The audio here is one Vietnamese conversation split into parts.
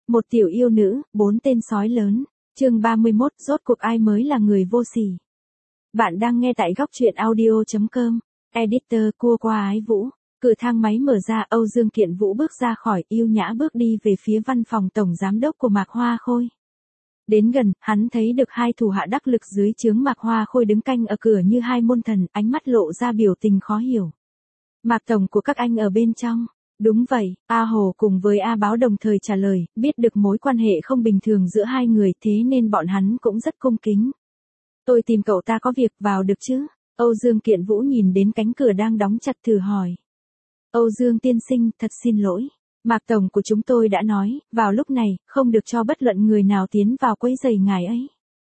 Một tiểu yêu nữ, 4 tên sói lớn. Chương 31, rốt cuộc ai mới là người vô sỉ. Bạn đang nghe tại góc truyện audio.com. Editor cua qua ái vũ. Cửa thang máy mở ra, Âu Dương Kiện Vũ bước ra khỏi, yêu nhã bước đi về phía văn phòng tổng giám đốc của Mạc Hoa Khôi. Đến gần, hắn thấy được hai thủ hạ đắc lực dưới trướng Mạc Hoa Khôi đứng canh ở cửa như hai môn thần, ánh mắt lộ ra biểu tình khó hiểu. Mạc tổng của các anh ở bên trong. Đúng vậy, A Hồ cùng với A Báo đồng thời trả lời, biết được mối quan hệ không bình thường giữa hai người thế nên bọn hắn cũng rất cung kính. Tôi tìm cậu ta có việc, vào được chứ? Âu Dương Kiện Vũ nhìn đến cánh cửa đang đóng chặt thử hỏi. Âu Dương tiên sinh, thật xin lỗi. Mạc tổng của chúng tôi đã nói, vào lúc này, không được cho bất luận người nào tiến vào quấy rầy ngài ấy.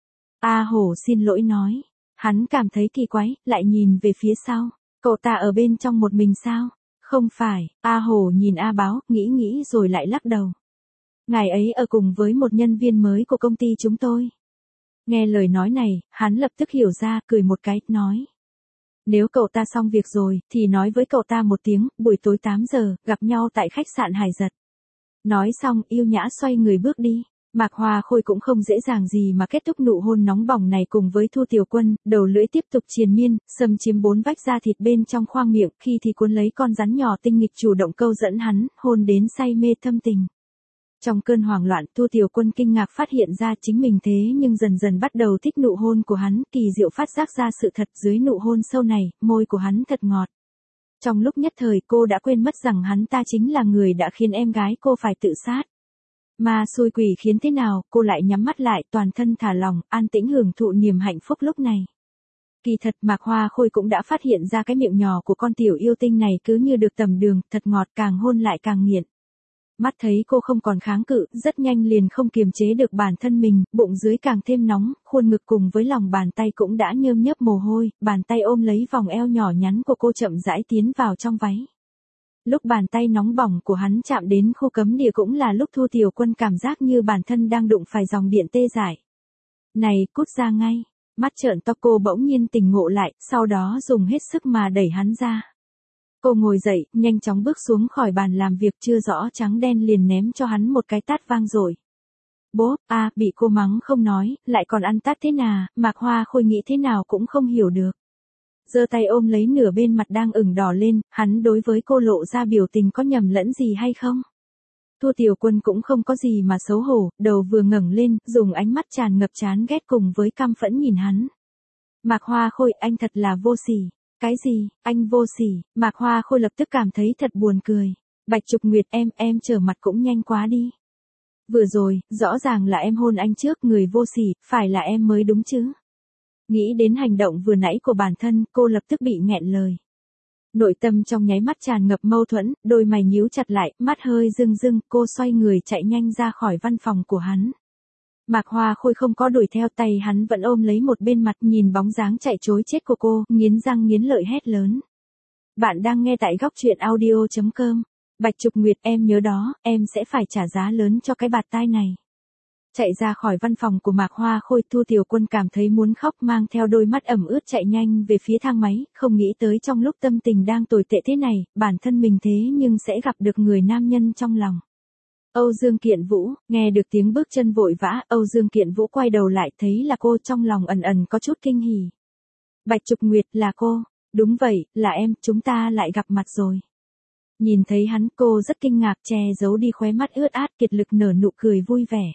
A Hồ xin lỗi nói. Hắn cảm thấy kỳ quái, lại nhìn về phía sau. Cậu ta ở bên trong một mình sao? Không phải, A Hồ nhìn A Báo, nghĩ rồi lại lắc đầu. Ngài ấy ở cùng với một nhân viên mới của công ty chúng tôi. Nghe lời nói này, hắn lập tức hiểu ra, cười một cái, nói. Nếu cậu ta xong việc rồi, thì nói với cậu ta một tiếng, buổi tối 8 giờ, gặp nhau tại khách sạn Hải Giật. Nói xong, yêu nhã xoay người bước đi. Mạc Hoa Khôi cũng không dễ dàng gì mà kết thúc nụ hôn nóng bỏng này cùng với Thu Tiểu Quân, đầu lưỡi tiếp tục triền miên, xâm chiếm 4 vách da thịt bên trong khoang miệng, khi thì cuốn lấy con rắn nhỏ tinh nghịch chủ động câu dẫn hắn, hôn đến say mê thâm tình. Trong cơn hoảng loạn, Thu Tiểu Quân kinh ngạc phát hiện ra chính mình thế nhưng dần dần bắt đầu thích nụ hôn của hắn, kỳ diệu phát giác ra sự thật dưới nụ hôn sâu này, môi của hắn thật ngọt. Trong lúc nhất thời cô đã quên mất rằng hắn ta chính là người đã khiến em gái cô phải tự sát. Mà xui quỷ khiến thế nào, cô lại nhắm mắt lại, toàn thân thả lỏng, an tĩnh hưởng thụ niềm hạnh phúc lúc này. Kỳ thật Mạc Hoa Khôi cũng đã phát hiện ra cái miệng nhỏ của con tiểu yêu tinh này cứ như được tầm đường, thật ngọt, càng hôn lại càng nghiện. Mắt thấy cô không còn kháng cự, rất nhanh liền không kiềm chế được bản thân mình, bụng dưới càng thêm nóng, khuôn ngực cùng với lòng bàn tay cũng đã nhơm nhớp mồ hôi, bàn tay ôm lấy vòng eo nhỏ nhắn của cô chậm rãi tiến vào trong váy. Lúc bàn tay nóng bỏng của hắn chạm đến khu cấm địa cũng là lúc Thu Tiểu Quân cảm giác như bản thân đang đụng phải dòng điện tê dại. Này, cút ra ngay. Mắt trợn to cô bỗng nhiên tỉnh ngộ lại, sau đó dùng hết sức mà đẩy hắn ra. Cô ngồi dậy, nhanh chóng bước xuống khỏi bàn làm việc chưa rõ trắng đen liền ném cho hắn một cái tát vang dội. Bố, bị cô mắng không nói, lại còn ăn tát thế nào, Mạc Hoa Khôi nghĩ thế nào cũng không hiểu được. Giơ tay ôm lấy nửa bên mặt đang ửng đỏ lên, hắn đối với cô lộ ra biểu tình có nhầm lẫn gì hay không? Thu Tiểu Quân cũng không có gì mà xấu hổ, đầu vừa ngẩng lên, dùng ánh mắt tràn ngập chán ghét cùng với căm phẫn nhìn hắn. Mạc Hoa Khôi, anh thật là vô sỉ. Cái gì, anh vô sỉ? Mạc Hoa Khôi lập tức cảm thấy thật buồn cười. Bạch Trục Nguyệt, em trở mặt cũng nhanh quá đi. Vừa rồi, rõ ràng là em hôn anh trước, người vô sỉ, phải là em mới đúng chứ? Nghĩ đến hành động vừa nãy của bản thân, cô lập tức bị nghẹn lời. Nội tâm trong nháy mắt tràn ngập mâu thuẫn, đôi mày nhíu chặt lại, mắt hơi rưng rưng, cô xoay người chạy nhanh ra khỏi văn phòng của hắn. Mạc Hoa Khôi không có đuổi theo, tay hắn vẫn ôm lấy một bên mặt, nhìn bóng dáng chạy trối chết của cô, nghiến răng nghiến lợi hét lớn. Bạn đang nghe tại góc truyện audio.com. Bạch Trục Nguyệt, em nhớ đó, em sẽ phải trả giá lớn cho cái bạt tai này. Chạy ra khỏi văn phòng của Mạc Hoa Khôi, Thu Tiểu Quân cảm thấy muốn khóc, mang theo đôi mắt ẩm ướt chạy nhanh về phía thang máy, không nghĩ tới trong lúc tâm tình đang tồi tệ thế này, bản thân mình thế nhưng sẽ gặp được người nam nhân trong lòng. Âu Dương Kiện Vũ, nghe được tiếng bước chân vội vã, Âu Dương Kiện Vũ quay đầu lại thấy là cô, trong lòng ẩn ẩn có chút kinh hỉ. Bạch Trục Nguyệt, là cô. Đúng vậy, là em, chúng ta lại gặp mặt rồi. Nhìn thấy hắn, cô rất kinh ngạc, che giấu đi khóe mắt ướt át, kiệt lực nở nụ cười vui vẻ.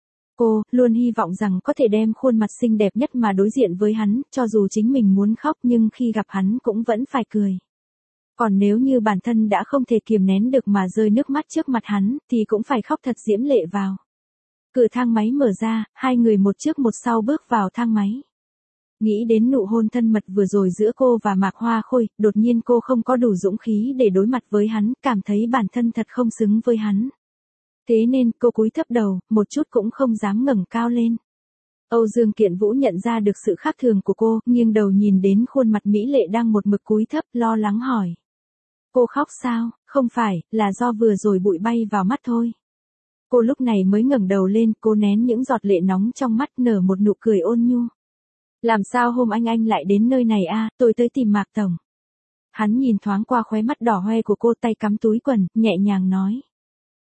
Cô luôn hy vọng rằng có thể đem khuôn mặt xinh đẹp nhất mà đối diện với hắn, cho dù chính mình muốn khóc nhưng khi gặp hắn cũng vẫn phải cười. Còn nếu như bản thân đã không thể kiềm nén được mà rơi nước mắt trước mặt hắn, thì cũng phải khóc thật diễm lệ vào. Cửa thang máy mở ra, hai người một trước một sau bước vào thang máy. Nghĩ đến nụ hôn thân mật vừa rồi giữa cô và Mạc Hoa Khôi, đột nhiên cô không có đủ dũng khí để đối mặt với hắn, cảm thấy bản thân thật không xứng với hắn. Thế nên cô cúi thấp đầu, một chút cũng không dám ngẩng cao lên. Âu Dương Kiện Vũ nhận ra được sự khác thường của cô, nghiêng đầu nhìn đến khuôn mặt mỹ lệ đang một mực cúi thấp, lo lắng hỏi. Cô khóc sao? Không phải, là do vừa rồi bụi bay vào mắt thôi. Cô lúc này mới ngẩng đầu lên, cô nén những giọt lệ nóng trong mắt, nở một nụ cười ôn nhu. Làm sao hôm anh lại đến nơi này tôi tới tìm Mạc tổng. Hắn nhìn thoáng qua khóe mắt đỏ hoe của cô, tay cắm túi quần, nhẹ nhàng nói.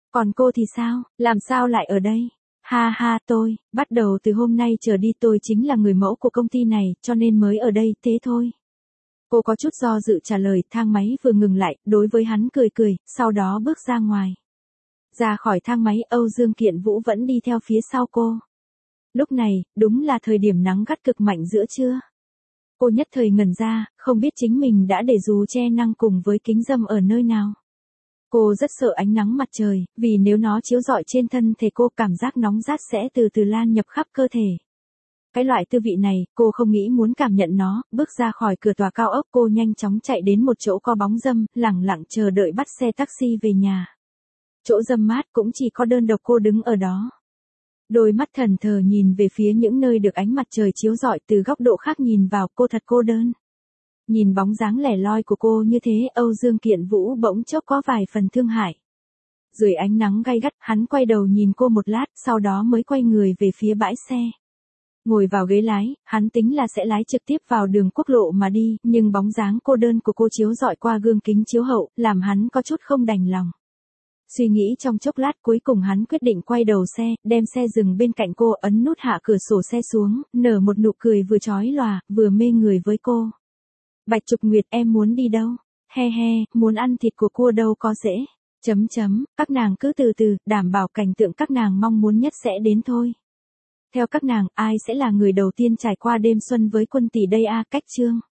Còn cô thì sao, làm sao lại ở đây? Ha ha, bắt đầu từ hôm nay trở đi tôi chính là người mẫu của công ty này, cho nên mới ở đây, thế thôi. Cô có chút do dự trả lời, thang máy vừa ngừng lại, đối với hắn cười cười, sau đó bước ra ngoài. Ra khỏi thang máy, Âu Dương Kiện Vũ vẫn đi theo phía sau cô. Lúc này, đúng là thời điểm nắng gắt cực mạnh giữa trưa. Cô nhất thời ngẩn ra, không biết chính mình đã để dù che nắng cùng với kính râm ở nơi nào. Cô rất sợ ánh nắng mặt trời, vì nếu nó chiếu rọi trên thân thể cô cảm giác nóng rát sẽ từ từ lan nhập khắp cơ thể. Cái loại tư vị này, cô không nghĩ muốn cảm nhận nó, bước ra khỏi cửa tòa cao ốc cô nhanh chóng chạy đến một chỗ có bóng râm, lẳng lặng chờ đợi bắt xe taxi về nhà. Chỗ râm mát cũng chỉ có đơn độc cô đứng ở đó. Đôi mắt thần thờ nhìn về phía những nơi được ánh mặt trời chiếu rọi từ góc độ khác nhìn vào cô thật cô đơn. Nhìn bóng dáng lẻ loi của cô như thế Âu Dương Kiện Vũ bỗng chốc có vài phần thương hại. Dưới ánh nắng gay gắt hắn quay đầu nhìn cô một lát sau đó mới quay người về phía bãi xe. Ngồi vào ghế lái, hắn tính là sẽ lái trực tiếp vào đường quốc lộ mà đi, nhưng bóng dáng cô đơn của cô chiếu rọi qua gương kính chiếu hậu, làm hắn có chút không đành lòng. Suy nghĩ trong chốc lát cuối cùng hắn quyết định quay đầu xe, đem xe dừng bên cạnh cô ấn nút hạ cửa sổ xe xuống, nở một nụ cười vừa chói lòa, vừa mê người với cô. Bạch Trục Nguyệt em muốn đi đâu? He he, muốn ăn thịt của cua đâu có dễ. Các nàng cứ từ từ, đảm bảo cảnh tượng các nàng mong muốn nhất sẽ đến thôi. Theo các nàng, ai sẽ là người đầu tiên trải qua đêm xuân với Quân tỷ đây a? Cách chương